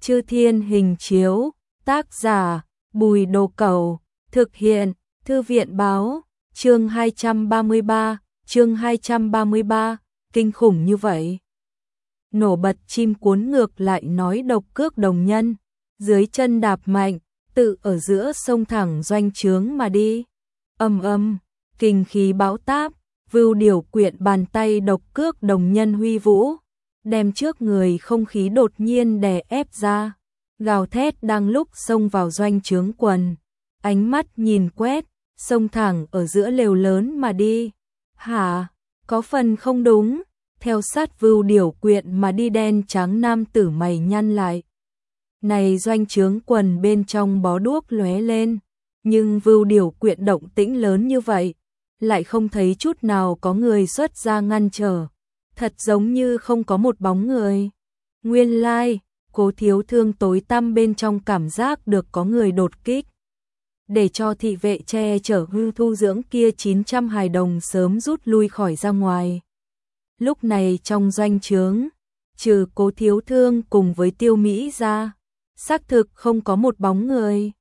Chư Thiên Hình Chiếu, tác giả, Bùi Đồ Cẩu, thực hiện, Thư viện Báo, chương 233, kinh khủng như vậy. Nổ bật chim cuốn ngược lại nói độc cước đồng nhân, dưới chân đạp mạnh, tự ở giữa sông thẳng doanh trướng mà đi. Kinh khí bão táp, vưu điều quyện bàn tay độc cước đồng nhân huy vũ, đem trước người không khí đột nhiên đè ép ra, gào thét đang lúc xông vào doanh trướng quần, ánh mắt nhìn quét, xông thẳng ở giữa lều lớn mà đi. Hả, có phần không đúng, theo sát vưu điều quyện mà đi đen trắng nam tử mày nhăn lại. Này doanh trướng quần bên trong bó đuốc lóe lên, nhưng vưu điều quyện động tĩnh lớn như vậy, lại không thấy chút nào có người xuất ra ngăn trở, thật giống như không có một bóng người. Nguyên lai, Cố Thiếu Thương tối tăm bên trong cảm giác được có người đột kích. Để cho thị vệ che chở hư thu dưỡng kia 900 hài đồng sớm rút lui khỏi ra ngoài. Lúc này trong doanh trướng, trừ Cố Thiếu Thương cùng với Tiêu Mỹ ra, xác thực không có một bóng người.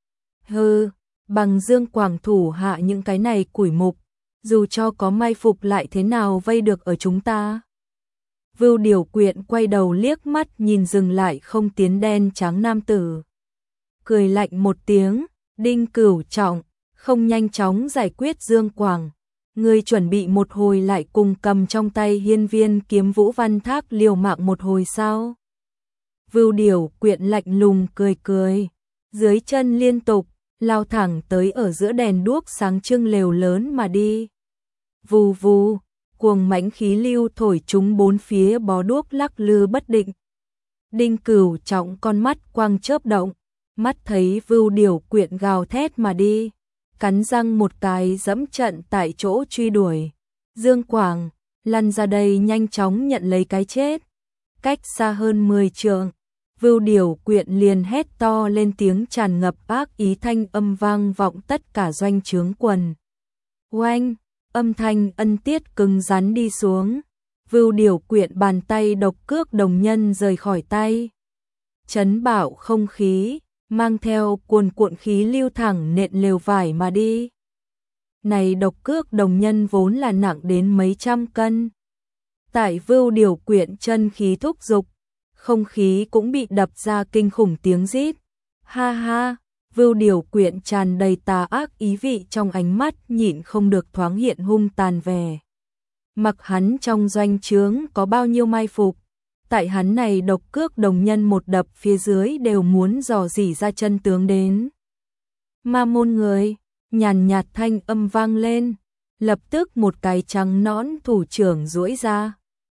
Bằng Dương Quảng thủ hạ những cái này củi mục, dù cho có mai phục lại thế nào vây được ở chúng ta. Vưu điều quyện quay đầu liếc mắt nhìn dừng lại không tiến đen trắng nam tử. Cười lạnh một tiếng, Đinh Cửu Trọng, không nhanh chóng giải quyết Dương Quảng. Ngươi chuẩn bị một hồi lại cùng cầm trong tay hiên viên kiếm Vũ Văn Thác liều mạng một hồi sao? Vưu điều quyện lạnh lùng cười, dưới chân liên tục, lao thẳng tới ở giữa đèn đuốc sáng trưng lều lớn mà đi. Vù vù, cuồng mãnh khí lưu thổi chúng bốn phía bó đuốc lắc lư bất định. Đinh Cửu Trọng con mắt quang chớp động, mắt thấy vưu điều quyện gào thét mà đi, cắn răng một cái dẫm trận tại chỗ truy đuổi. Dương Quảng, lăn ra đây nhanh chóng nhận lấy cái chết. Cách xa hơn 10 trượng, vưu điều quyện liền hét to lên tiếng tràn ngập ác ý, thanh âm vang vọng tất cả doanh trướng quần. Oanh, âm thanh ân tiết cứng rắn đi xuống, vưu điều quyện bàn tay độc cước đồng nhân rời khỏi tay. Chấn bạo không khí, mang theo cuồn cuộn khí lưu thẳng nện lều vải mà đi. Này độc cước đồng nhân vốn là nặng đến mấy trăm cân. Tại vưu điều quyện chân khí thúc dục, không khí cũng bị đập ra kinh khủng tiếng rít. Ha ha, vưu điều quyện tràn đầy tà ác ý vị trong ánh mắt nhịn không được thoáng hiện hung tàn vẻ. Mặc hắn trong doanh trướng có bao nhiêu mai phục, tại hắn này độc cước đồng nhân một đập phía dưới đều muốn dò dỉ ra chân tướng đến. Ma môn người, nhàn nhạt thanh âm vang lên, lập tức một cái trắng nõn thủ trưởng duỗi ra.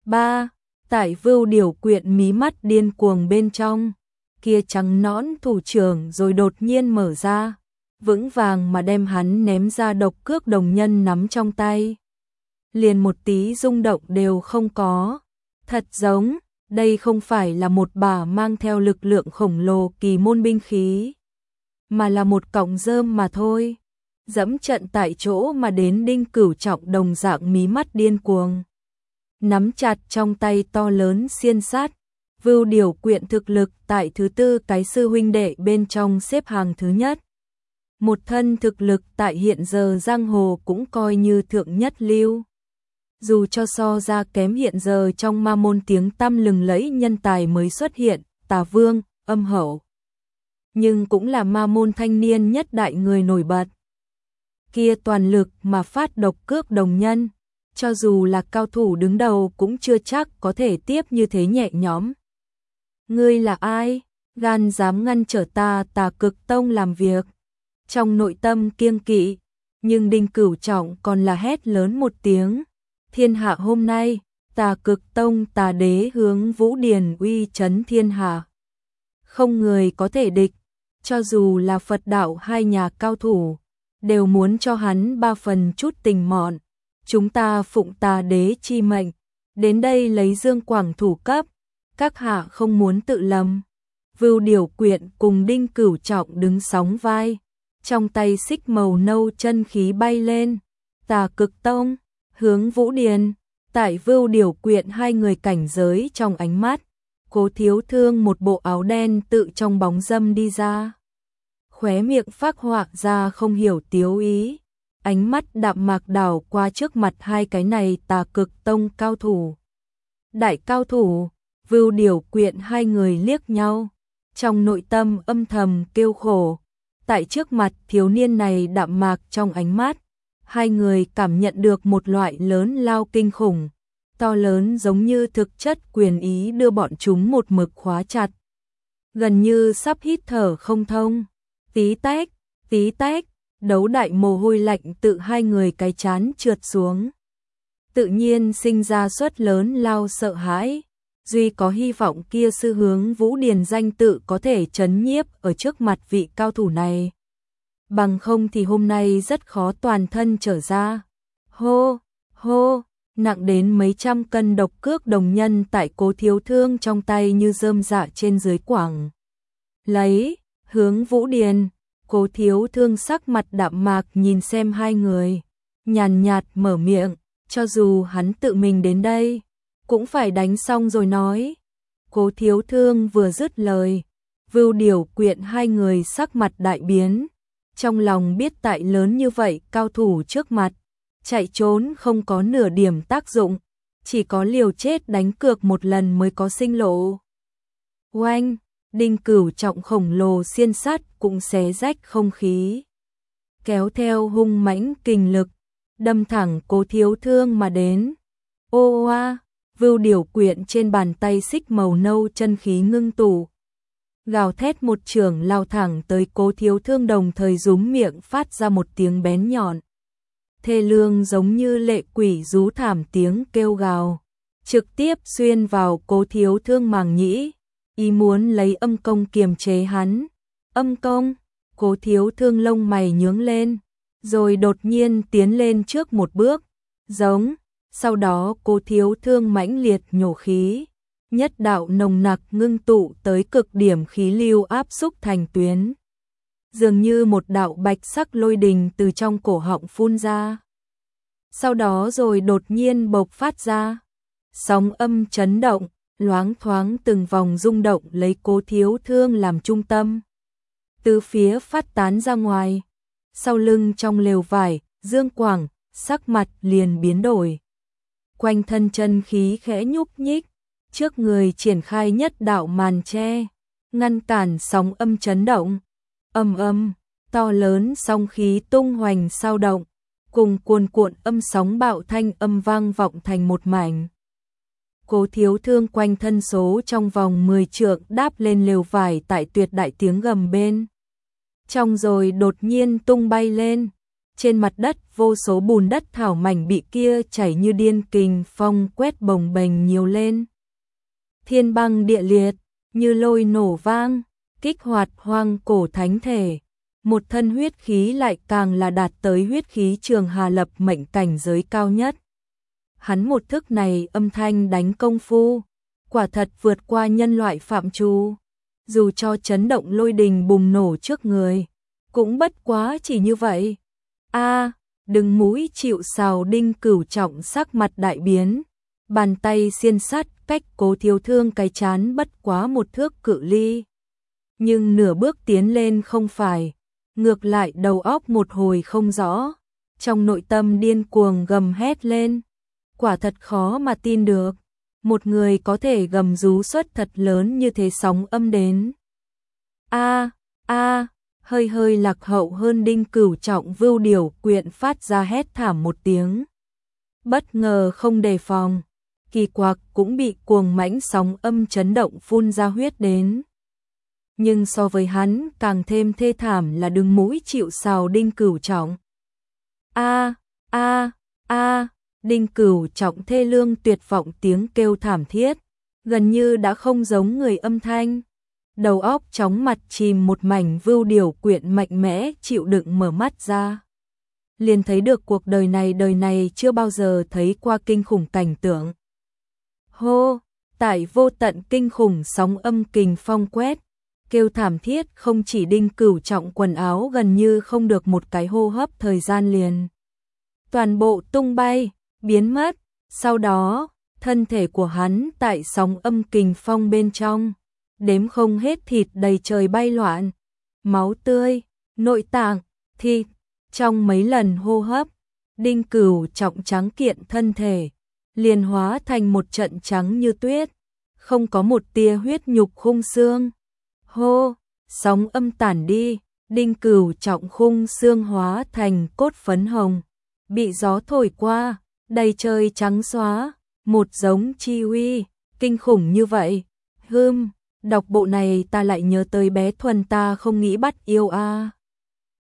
Tại vưu điều quyện mí mắt điên cuồng bên trong, kia trắng nõn thủ trưởng rồi đột nhiên mở ra, vững vàng mà đem hắn ném ra độc cước đồng nhân nắm trong tay. Liền một tí rung động đều không có, thật giống, đây không phải là một bả mang theo lực lượng khổng lồ kỳ môn binh khí, mà là một cọng rơm mà thôi. Dẫm trận tại chỗ mà đến Đinh Cửu Trọng đồng dạng mí mắt điên cuồng, nắm chặt trong tay to lớn xiên sắt. Vưu điều quyện thực lực tại thứ tư cái sư huynh đệ bên trong xếp hàng thứ nhất. Một thân thực lực tại hiện giờ giang hồ cũng coi như thượng nhất lưu. Dù cho so ra kém hiện giờ trong ma môn tiếng tăm lừng lẫy nhân tài mới xuất hiện, Tà Vương, Âm Hậu, nhưng cũng là ma môn thanh niên nhất đại người nổi bật. Kia toàn lực mà phát độc cước đồng nhân, cho dù là cao thủ đứng đầu cũng chưa chắc có thể tiếp như thế nhẹ nhõm. Ngươi là ai? Gan dám ngăn trở ta Tà Cực Tông làm việc. Trong nội tâm kiêng kỵ, nhưng Đinh Cửu Trọng còn là hét lớn một tiếng. Thiên hạ hôm nay, Tà Cực Tông Tà Đế hướng Vũ Điền uy chấn thiên hạ. Không người có thể địch, cho dù là Phật đạo hai nhà cao thủ, đều muốn cho hắn 3 phần chút tình mọn. Chúng ta phụng Tà Đế chi mệnh, đến đây lấy Dương Quảng thủ cấp, các hạ không muốn tự lầm. Vưu điều quyện cùng Đinh Cửu Trọng đứng sóng vai, trong tay xích màu nâu chân khí bay lên. Tà Cực Tông, hướng Vũ Điền, tại Vưu điều quyện hai người cảnh giới trong ánh mắt, Cố Thiếu Thương một bộ áo đen tự trong bóng râm đi ra. Khóe miệng phác họa ra không hiểu tiếu ý, ánh mắt đạm mạc đảo qua trước mặt hai cái này Tà Cực Tông cao thủ. Đại cao thủ, Vưu Điều Quyện hai người liếc nhau, trong nội tâm âm thầm kêu khổ. Tại trước mặt thiếu niên này đạm mạc trong ánh mắt, hai người cảm nhận được một loại lớn lao kinh khủng, to lớn giống như thực chất quyền ý đưa bọn chúng một mực khóa chặt. Gần như sắp hít thở không thông, tí tách, đấu đại mồ hôi lạnh tự hai người cái chán trượt xuống. Tự nhiên sinh ra suất lớn lao sợ hãi, duy có hy vọng kia sư hướng Vũ Điền danh tự có thể trấn nhiếp ở trước mặt vị cao thủ này. Bằng không thì hôm nay rất khó toàn thân trở ra. Hô, hô, nặng đến mấy trăm cân độc cước đồng nhân tại Cố Thiếu Thương trong tay như rơm rạ trên dưới quảng. Lấy, hướng Vũ Điền, Cố Thiếu Thương sắc mặt đạm mạc nhìn xem hai người, nhàn nhạt mở miệng, cho dù hắn tự mình đến đây, cũng phải đánh xong rồi nói. Cố Thiếu Thương vừa dứt lời, Vưu Điều Quyện hai người sắc mặt đại biến, trong lòng biết tại lớn như vậy cao thủ trước mặt, chạy trốn không có nửa điểm tác dụng, chỉ có liều chết đánh cược một lần mới có sinh lộ. Oanh, đinh cửu trọng khổng lồ xiên sắt cũng xé rách không khí, kéo theo hung mãnh kình lực, đâm thẳng Cố Thiếu Thương mà đến. Ô oa, Vưu Điều Quyện trên bàn tay xích màu nâu chân khí ngưng tụ, gào thét một chưởng lao thẳng tới Cố Thiếu Thương, đồng thời rúm miệng phát ra một tiếng bén nhọn. Thê lương giống như lệ quỷ rú thảm tiếng kêu gào, trực tiếp xuyên vào Cố Thiếu Thương màng nhĩ, ý muốn lấy âm công kiềm chế hắn. Âm công, Cố Thiếu Thương lông mày nhướng lên, rồi đột nhiên tiến lên trước một bước, giống, sau đó Cố Thiếu Thương mãnh liệt nhổ khí, nhất đạo nồng nặc ngưng tụ tới cực điểm khí lưu áp xúc thành tuyến. Dường như một đạo bạch sắc lôi đình từ trong cổ họng phun ra. Sau đó rồi đột nhiên bộc phát ra. Sóng âm chấn động, loáng thoáng từng vòng rung động lấy Cố Thiếu Thương làm trung tâm. Từ phía phát tán ra ngoài. Sau lưng trong lều vải, Dương Quảng, sắc mặt liền biến đổi. Quanh thân chân khí khẽ nhúc nhích, trước người triển khai nhất đạo màn che, ngăn cản sóng âm chấn động. Âm âm, to lớn sóng khí tung hoành sao động, cùng cuồn cuộn âm sóng bạo thanh âm vang vọng thành một mảnh. Cố Thiếu Thương quanh thân số trong vòng 10 trượng đáp lên lều vải tại tuyệt đại tiếng gầm bên trong, rồi đột nhiên tung bay lên. Trên mặt đất vô số bùn đất thảo mảnh bị kia chảy như điên kình phong quét bồng bềnh nhiều lên. Thiên băng địa liệt, như lôi nổ vang, kích hoạt hoang cổ thánh thể. Một thân huyết khí lại càng là đạt tới huyết khí trường hà lập mệnh cảnh giới cao nhất. Hắn một thức này âm thanh đánh công phu, quả thật vượt qua nhân loại phạm trù. Dù cho chấn động lôi đình bùng nổ trước người, cũng bất quá chỉ như vậy. Đừng mũi chịu sào, đinh cửu trọng sắc mặt đại biến, bàn tay xiên sắt cách Cố Thiếu Thương cái chán bất quá một thước cự ly. Nhưng nửa bước tiến lên không phải, ngược lại đầu óc một hồi không rõ, trong nội tâm điên cuồng gầm hét lên. Quả thật khó mà tin được, một người có thể gầm rú suất thật lớn như thế sóng âm đến. Hơi hơi lạc hậu hơn đinh cửu trọng, Vưu Điều Quyện phát ra hét thảm một tiếng. Bất ngờ không đề phòng, kỳ quặc cũng bị cuồng mãnh sóng âm chấn động phun ra huyết đến. Nhưng so với hắn càng thêm thê thảm là đứng mũi chịu sào đinh cửu trọng. Đinh cửu trọng thê lương tuyệt vọng tiếng kêu thảm thiết, gần như đã không giống người âm thanh. Đầu óc chóng mặt chìm một mảnh. Vưu Điều Quyện mạnh mẽ chịu đựng mở mắt ra, liền thấy được cuộc đời này chưa bao giờ thấy qua kinh khủng cảnh tượng. Hô, tại vô tận kinh khủng sóng âm kình phong quét, kêu thảm thiết không chỉ đinh cửu trọng, quần áo gần như không được một cái hô hấp thời gian liền toàn bộ tung bay, biến mất. Sau đó, thân thể của hắn tại sóng âm kình phong bên trong, đếm không hết thịt đầy trời bay loạn, máu tươi, nội tạng, thịt, trong mấy lần hô hấp, Đinh Cửu trọng trắng kiện thân thể, liền hóa thành một trận trắng như tuyết, không có một tia huyết nhục khung xương. Hô, sóng âm tản đi, Đinh Cửu trọng khung xương hóa thành cốt phấn hồng, bị gió thổi qua, đầy trời trắng xóa, một giống chi uy, kinh khủng như vậy. Đọc bộ này ta lại nhớ tới bé Thuần ta không nghĩ bắt yêu a.